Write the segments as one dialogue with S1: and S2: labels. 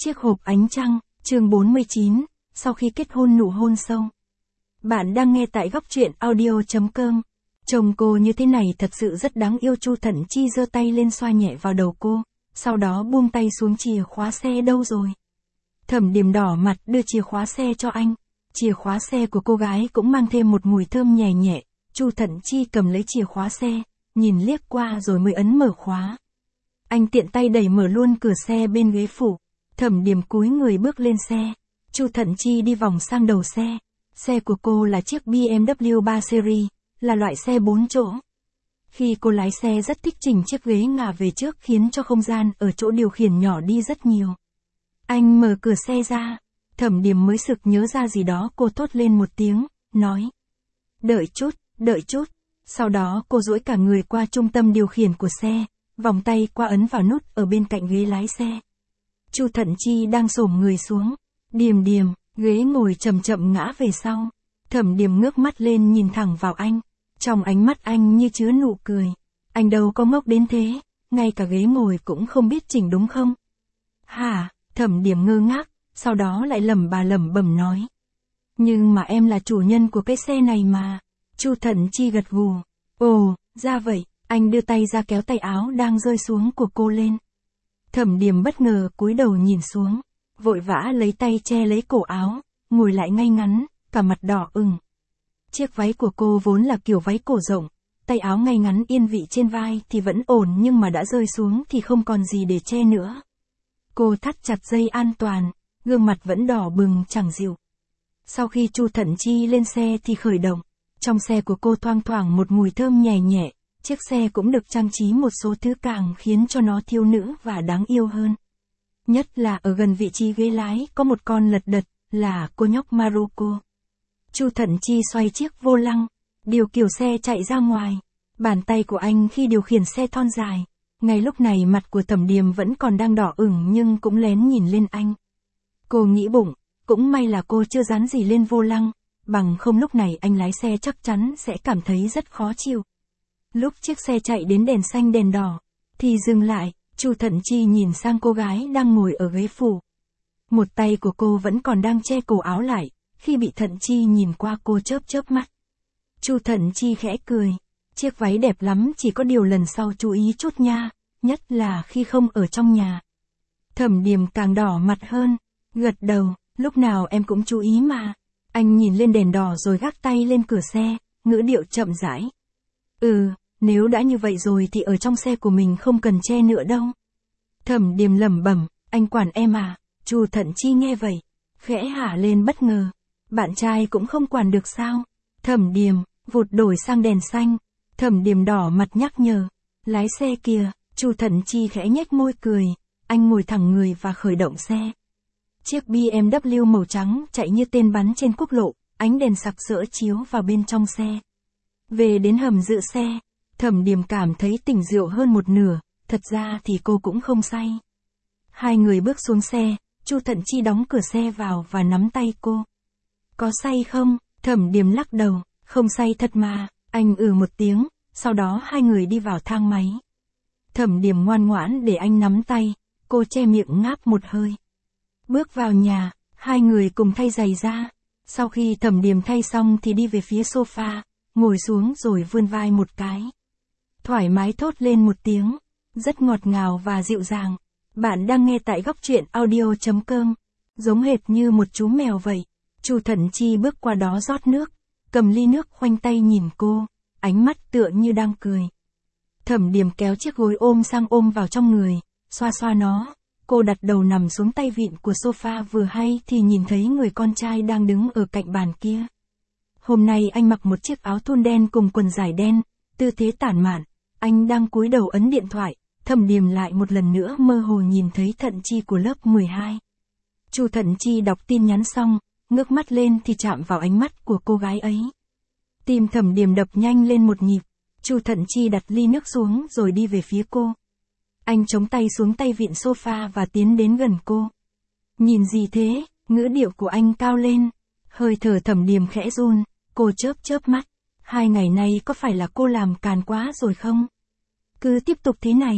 S1: Chiếc hộp ánh trăng, chương 49, sau khi kết hôn nụ hôn sâu. Bạn đang nghe tại góc truyện audio.com. Chồng cô như thế này thật sự rất đáng yêu. Chu Thận Chi giơ tay lên xoa nhẹ vào đầu cô, sau đó buông tay xuống. Chìa khóa xe đâu rồi? Thẩm Điềm đỏ mặt đưa chìa khóa xe cho anh. Chìa khóa xe của cô gái cũng mang thêm một mùi thơm nhẹ nhẹ. Chu Thận Chi cầm lấy chìa khóa xe, nhìn liếc qua rồi mới ấn mở khóa. Anh tiện tay đẩy mở luôn cửa xe bên ghế phụ. Thẩm Điềm cúi người bước lên xe. Chu Thận Chi đi vòng sang đầu xe. Xe của cô là chiếc BMW 3 Series, là loại xe 4 chỗ. Khi cô lái xe rất thích chỉnh chiếc ghế ngả về trước khiến cho không gian ở chỗ điều khiển nhỏ đi rất nhiều. Anh mở cửa xe ra. Thẩm Điềm mới sực nhớ ra gì đó, cô thốt lên một tiếng, nói: đợi chút. Sau đó cô duỗi cả người qua trung tâm điều khiển của xe, vòng tay qua ấn vào nút ở bên cạnh ghế lái xe. Chu Thận Chi đang xổm người xuống. Điềm, ghế ngồi chậm chậm ngã về sau. Thẩm Điềm ngước mắt lên nhìn thẳng vào anh. Trong ánh mắt anh như chứa nụ cười. Anh đâu có ngốc đến thế, ngay cả ghế ngồi cũng không biết chỉnh đúng không? Hả? Thẩm Điềm ngơ ngác, sau đó lại lẩm bẩm nói: nhưng mà em là chủ nhân của cái xe này mà. Chu Thận Chi gật gù. Ồ, ra vậy. Anh đưa tay ra kéo tay áo đang rơi xuống của cô lên. Thẩm Điềm bất ngờ cúi đầu nhìn xuống, vội vã lấy tay che lấy cổ áo, ngồi lại ngay ngắn, cả mặt đỏ ửng. Chiếc váy của cô vốn là kiểu váy cổ rộng, tay áo ngay ngắn yên vị trên vai thì vẫn ổn, nhưng mà đã rơi xuống thì không còn gì để che nữa. Cô thắt chặt dây an toàn, gương mặt vẫn đỏ bừng chẳng dịu. Sau khi Chu Thận Chi lên xe thì khởi động. Trong xe của cô thoang thoảng một mùi thơm nhẹ nhẹ. Chiếc xe cũng được trang trí một số thứ càng khiến cho nó thiếu nữ và đáng yêu hơn. Nhất là ở gần vị trí ghế lái có một con lật đật, là cô nhóc Maruko. Chu Thận Chi xoay chiếc vô lăng, điều khiển xe chạy ra ngoài. Bàn tay của anh khi điều khiển xe thon dài. Ngay lúc này mặt của Thẩm Điềm vẫn còn đang đỏ ửng nhưng cũng lén nhìn lên anh. Cô nghĩ bụng, cũng may là cô chưa dán gì lên vô lăng, bằng không lúc này anh lái xe chắc chắn sẽ cảm thấy rất khó chịu. Lúc chiếc xe chạy đến đèn xanh đèn đỏ, thì dừng lại. Chu Thận Chi nhìn sang cô gái đang ngồi ở ghế phụ. Một tay của cô vẫn còn đang che cổ áo lại, khi bị Thận Chi nhìn qua cô chớp mắt. Chu Thận Chi khẽ cười. Chiếc váy đẹp lắm, chỉ có điều lần sau chú ý chút nha, nhất là khi không ở trong nhà. Thẩm Điềm càng đỏ mặt hơn, gật đầu, lúc nào em cũng chú ý mà. Anh nhìn lên đèn đỏ rồi gác tay lên cửa xe, ngữ điệu chậm rãi. Nếu đã như vậy rồi thì ở trong xe của mình không cần che nữa đâu. Thẩm Điềm lẩm bẩm, anh quản em à? Chu Thận Chi nghe vậy, khẽ hả lên bất ngờ. Bạn trai cũng không quản được sao? Thẩm Điềm, vụt đổi sang đèn xanh. Thẩm Điềm đỏ mặt nhắc nhở, lái xe kìa. Chu Thận Chi khẽ nhếch môi cười, anh ngồi thẳng người và khởi động xe. Chiếc BMW màu trắng chạy như tên bắn trên quốc lộ, ánh đèn sặc sỡ chiếu vào bên trong xe. Về đến hầm giữ xe, Thẩm Điềm cảm thấy tỉnh rượu hơn một nửa, thật ra thì cô cũng không say. Hai người bước xuống xe, Chu Thận Chi đóng cửa xe vào và nắm tay cô. Có say không? Thẩm Điềm lắc đầu, không say thật mà. Anh một tiếng, sau đó hai người đi vào thang máy. Thẩm Điềm ngoan ngoãn để anh nắm tay, cô che miệng ngáp một hơi. Bước vào nhà, hai người cùng thay giày ra. Sau khi Thẩm Điềm thay xong thì đi về phía sofa, ngồi xuống rồi vươn vai một cái. Thoải mái thốt lên một tiếng, rất ngọt ngào và dịu dàng. Bạn đang nghe tại góc truyện audio.com. Giống hệt như một chú mèo vậy. Chu Thận Chi bước qua đó rót nước, cầm ly nước khoanh tay nhìn cô, ánh mắt tựa như đang cười. Thẩm Điềm kéo chiếc gối ôm sang ôm vào trong người, xoa nó. Cô đặt đầu nằm xuống tay vịn của sofa, vừa hay thì nhìn thấy người con trai đang đứng ở cạnh bàn kia. Hôm nay anh mặc một chiếc áo thun đen cùng quần dài đen, tư thế tản mạn, anh đang cúi đầu ấn điện thoại. Thẩm Điềm lại một lần nữa mơ hồ nhìn thấy Thận Chi của lớp 12. Chu Thận Chi đọc tin nhắn xong, ngước mắt lên thì chạm vào ánh mắt của cô gái ấy. Tim Thẩm Điềm đập nhanh lên một nhịp. Chu Thận Chi đặt ly nước xuống rồi đi về phía cô. Anh chống tay xuống tay vịn sofa và tiến đến gần cô. Nhìn gì thế? Ngữ điệu của anh cao lên. Hơi thở Thẩm Điềm khẽ run, cô chớp mắt. 2 ngày nay có phải là cô làm càn quá rồi không? Cứ tiếp tục thế này,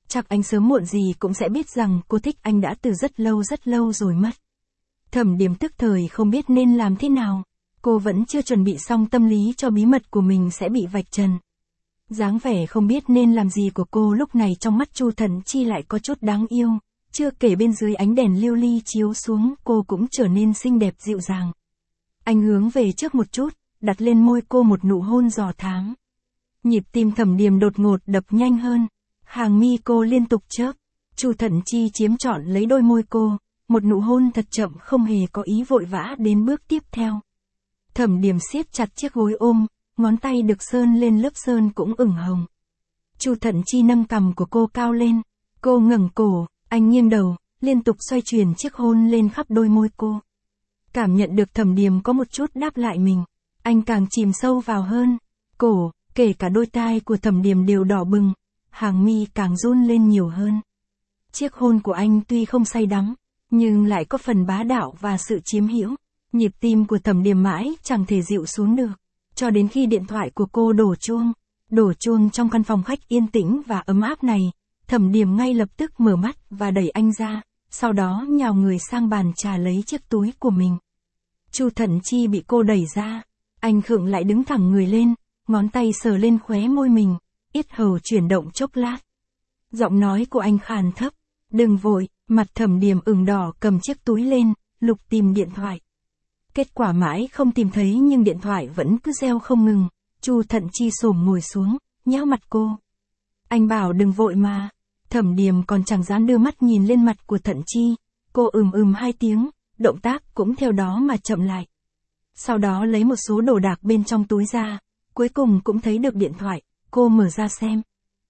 S1: Chắc anh sớm muộn gì cũng sẽ biết rằng cô thích anh đã từ rất lâu rồi mất. Thẩm Điềm tức thời không biết nên làm thế nào. Cô vẫn chưa chuẩn bị xong tâm lý cho bí mật của mình sẽ bị vạch trần. Dáng vẻ không biết nên làm gì của cô lúc này trong mắt Chu Thận Chi lại có chút đáng yêu. Chưa kể bên dưới ánh đèn lưu ly chiếu xuống cô cũng trở nên xinh đẹp dịu dàng. Anh hướng về trước một chút, đặt lên môi cô một nụ hôn dò thám. Nhịp tim Thẩm Điềm đột ngột đập nhanh hơn. Hàng mi cô liên tục chớp. Chu Thận Chi chiếm trọn lấy đôi môi cô. Một nụ hôn thật chậm không hề có ý vội vã đến bước tiếp theo. Thẩm Điềm siết chặt chiếc gối ôm, ngón tay được sơn lên lớp sơn cũng ửng hồng. Chu Thận Chi nâng cằm của cô cao lên. Cô ngẩng cổ, anh nghiêng đầu, liên tục xoay chuyển chiếc hôn lên khắp đôi môi cô. Cảm nhận được Thẩm Điềm có một chút đáp lại mình. Anh càng chìm sâu vào hơn. Cổ, kể cả đôi tai của Thẩm Điềm đều đỏ bừng. Hàng mi càng run lên nhiều hơn. Chiếc hôn của anh tuy không say đắm, nhưng lại có phần bá đạo và sự chiếm hữu. Nhịp tim của Thẩm Điềm mãi chẳng thể dịu xuống được. Cho đến khi điện thoại của cô đổ chuông trong căn phòng khách yên tĩnh và ấm áp này, Thẩm Điềm ngay lập tức mở mắt và đẩy anh ra, sau đó nhào người sang bàn trà lấy chiếc túi của mình. Chu Thận Chi bị cô đẩy ra, anh khựng lại đứng thẳng người lên, ngón tay sờ lên khóe môi mình, yết hầu chuyển động chốc lát. Giọng nói của anh khàn thấp, đừng vội, mặt Thẩm Điềm ửng đỏ cầm chiếc túi lên, lục tìm điện thoại. Kết quả mãi không tìm thấy nhưng điện thoại vẫn cứ reo không ngừng. Chu Thận Chi xổm ngồi xuống, nhéo mặt cô. Anh bảo đừng vội mà. Thẩm Điềm còn chẳng dám đưa mắt nhìn lên mặt của Thận Chi. Cô hai tiếng, động tác cũng theo đó mà chậm lại. Sau đó lấy một số đồ đạc bên trong túi ra, cuối cùng cũng thấy được điện thoại, cô mở ra xem.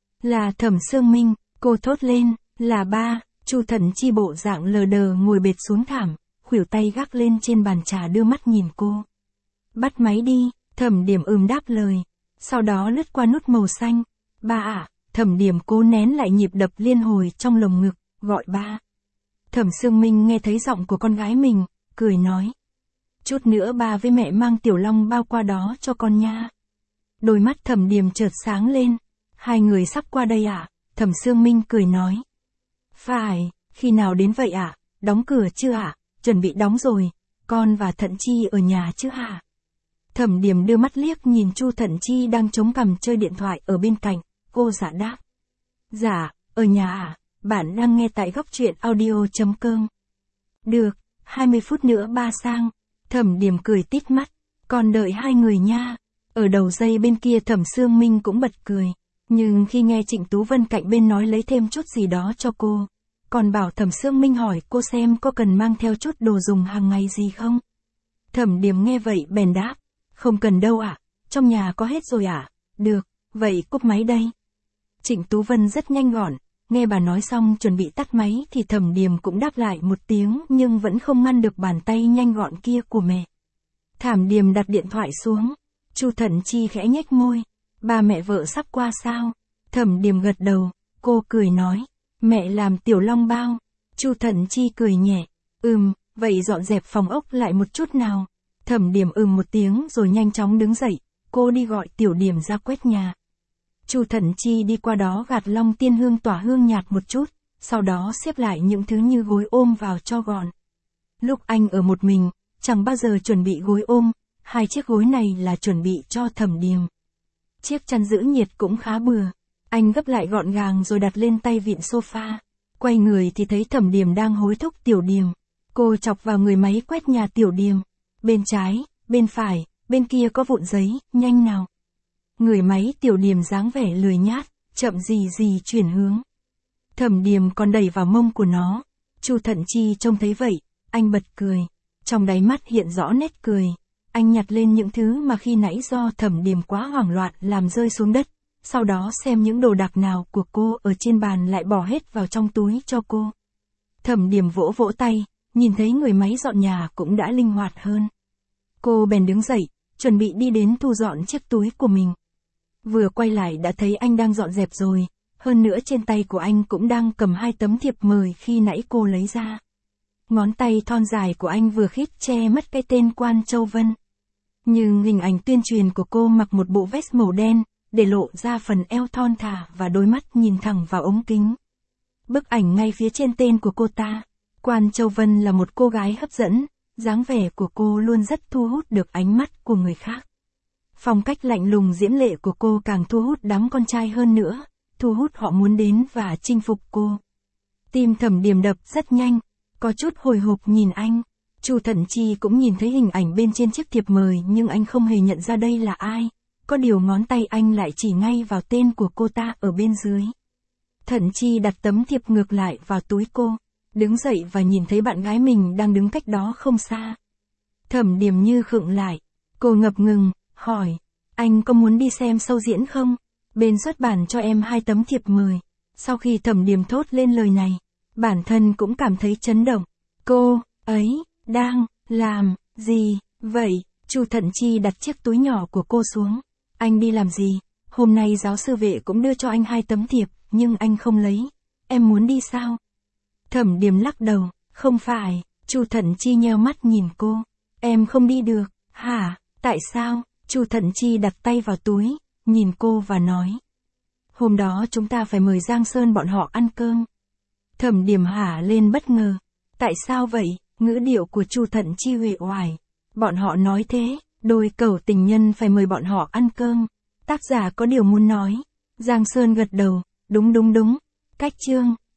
S1: Là Thẩm Sương Minh, cô thốt lên, là ba. Chu Thận Chi bộ dạng lờ đờ ngồi bệt xuống thảm, khuỷu tay gác lên trên bàn trà đưa mắt nhìn cô. Bắt máy đi, Thẩm Điềm đáp lời. Sau đó lướt qua nút màu xanh. Ba ạ, Thẩm Điềm cố nén lại nhịp đập liên hồi trong lồng ngực, gọi ba. Thẩm Sương Minh nghe thấy giọng của con gái mình, cười nói. Chút nữa ba với mẹ mang Tiểu Long bao qua đó cho con nha. Đôi mắt Thẩm Điềm chợt sáng lên. Hai người sắp qua đây ạ? Thẩm Sương Minh cười nói. Phải, khi nào đến vậy ạ? Đóng cửa chưa ạ? Chuẩn bị đóng rồi, con và Thận Chi ở nhà chứ hả? Thẩm Điềm đưa mắt liếc nhìn Chu Thận Chi đang chống cằm chơi điện thoại ở bên cạnh, cô giả đáp. Dạ, ở nhà à, bạn đang nghe tại góc truyện audio.com. Được, 20 phút nữa ba sang. Thẩm Điềm cười tít mắt, còn đợi hai người nha. Ở đầu dây bên kia Thẩm Sương Minh cũng bật cười, nhưng khi nghe Trịnh Tú Vân cạnh bên nói lấy thêm chút gì đó cho cô. Còn bảo Thẩm Sương Minh hỏi cô xem có cần mang theo chút đồ dùng hàng ngày gì không. Thẩm Điềm nghe vậy bèn đáp. Không cần đâu ạ, trong nhà có hết rồi ạ. Được, vậy cúp máy đây. Trịnh Tú Vân rất nhanh gọn, nghe bà nói xong chuẩn bị tắt máy thì Thẩm Điềm cũng đáp lại một tiếng nhưng vẫn không ngăn được bàn tay nhanh gọn kia của mẹ. Thẩm Điềm đặt điện thoại xuống, Chu Thận Chi khẽ nhếch môi. Ba mẹ vợ sắp qua sao? Thẩm Điềm gật đầu, cô cười nói. Mẹ làm Tiểu Long bao. Chu Thận Chi cười nhẹ. Vậy dọn dẹp phòng ốc lại một chút nào. Thẩm Điềm một tiếng rồi nhanh chóng đứng dậy. Cô đi gọi Tiểu Điềm ra quét nhà. Chu Thận Chi đi qua đó gạt long tiên hương tỏa hương nhạt một chút. Sau đó xếp lại những thứ như gối ôm vào cho gọn. Lúc anh ở một mình, chẳng bao giờ chuẩn bị gối ôm. Hai chiếc gối này là chuẩn bị cho Thẩm Điềm. Chiếc chăn giữ nhiệt cũng khá bừa. Anh gấp lại gọn gàng rồi đặt lên tay vịn sofa. Quay người thì thấy Thẩm Điềm đang hối thúc Tiểu Điềm. Cô chọc vào người máy quét nhà Tiểu Điềm. Bên trái, bên phải, bên kia có vụn giấy, nhanh nào. Người máy Tiểu Điềm dáng vẻ lười nhát, chậm gì chuyển hướng. Thẩm Điềm còn đẩy vào mông của nó. Chu Thận Chi trông thấy vậy, anh bật cười. Trong đáy mắt hiện rõ nét cười. Anh nhặt lên những thứ mà khi nãy do Thẩm Điềm quá hoảng loạn làm rơi xuống đất. Sau đó xem những đồ đạc nào của cô ở trên bàn lại bỏ hết vào trong túi cho cô. Thẩm Điềm vỗ tay, nhìn thấy người máy dọn nhà cũng đã linh hoạt hơn. Cô bèn đứng dậy, chuẩn bị đi đến thu dọn chiếc túi của mình. Vừa quay lại đã thấy anh đang dọn dẹp rồi, hơn nữa trên tay của anh cũng đang cầm 2 tấm thiệp mời khi nãy cô lấy ra. Ngón tay thon dài của anh vừa khít che mất cái tên Quan Châu Vân. Nhưng hình ảnh tuyên truyền của cô mặc một bộ vest màu đen, để lộ ra phần eo thon thả và đôi mắt nhìn thẳng vào ống kính, Bức ảnh ngay phía trên tên của cô ta. Quan Châu Vân là một cô gái hấp dẫn, dáng vẻ của cô luôn rất thu hút được ánh mắt của người khác. Phong cách lạnh lùng diễm lệ của cô càng thu hút đám con trai hơn nữa, thu hút họ muốn đến và chinh phục cô. Tim Thẩm Điềm đập rất nhanh, có chút hồi hộp nhìn anh. Chu Thận Chi cũng nhìn thấy hình ảnh bên trên chiếc thiệp mời nhưng anh không hề nhận ra đây là ai. Có điều ngón tay anh lại chỉ ngay vào tên của cô ta ở bên dưới. Thận Chi đặt tấm thiệp ngược lại vào túi cô, đứng dậy và nhìn thấy bạn gái mình đang đứng cách đó không xa. Thẩm Điềm như khựng lại, cô ngập ngừng, hỏi, anh có muốn đi xem show diễn không? Bên xuất bản cho em 2 tấm thiệp mời. Sau khi Thẩm Điềm thốt lên lời này, bản thân cũng cảm thấy chấn động. Cô ấy đang làm gì vậy? Chu Thận Chi đặt chiếc túi nhỏ của cô xuống. Anh đi làm gì? Hôm nay giáo sư Vệ cũng đưa cho anh 2 tấm thiệp, nhưng anh không lấy. Em muốn đi sao? Thẩm Điềm lắc đầu, không phải. Chu Thận Chi nheo mắt nhìn cô. Em không đi được. Hả? Tại sao? Chu Thận Chi đặt tay vào túi, nhìn cô và nói. Hôm đó chúng ta phải mời Giang Sơn bọn họ ăn cơm. Thẩm Điềm hả lên bất ngờ. Tại sao vậy? Ngữ điệu của Chu Thận Chi uể oải. Bọn họ nói thế, đôi cẩu tình nhân phải mời bọn họ ăn cơm. Tác giả có điều muốn nói. Giang Sơn gật đầu, đúng. Cách chương.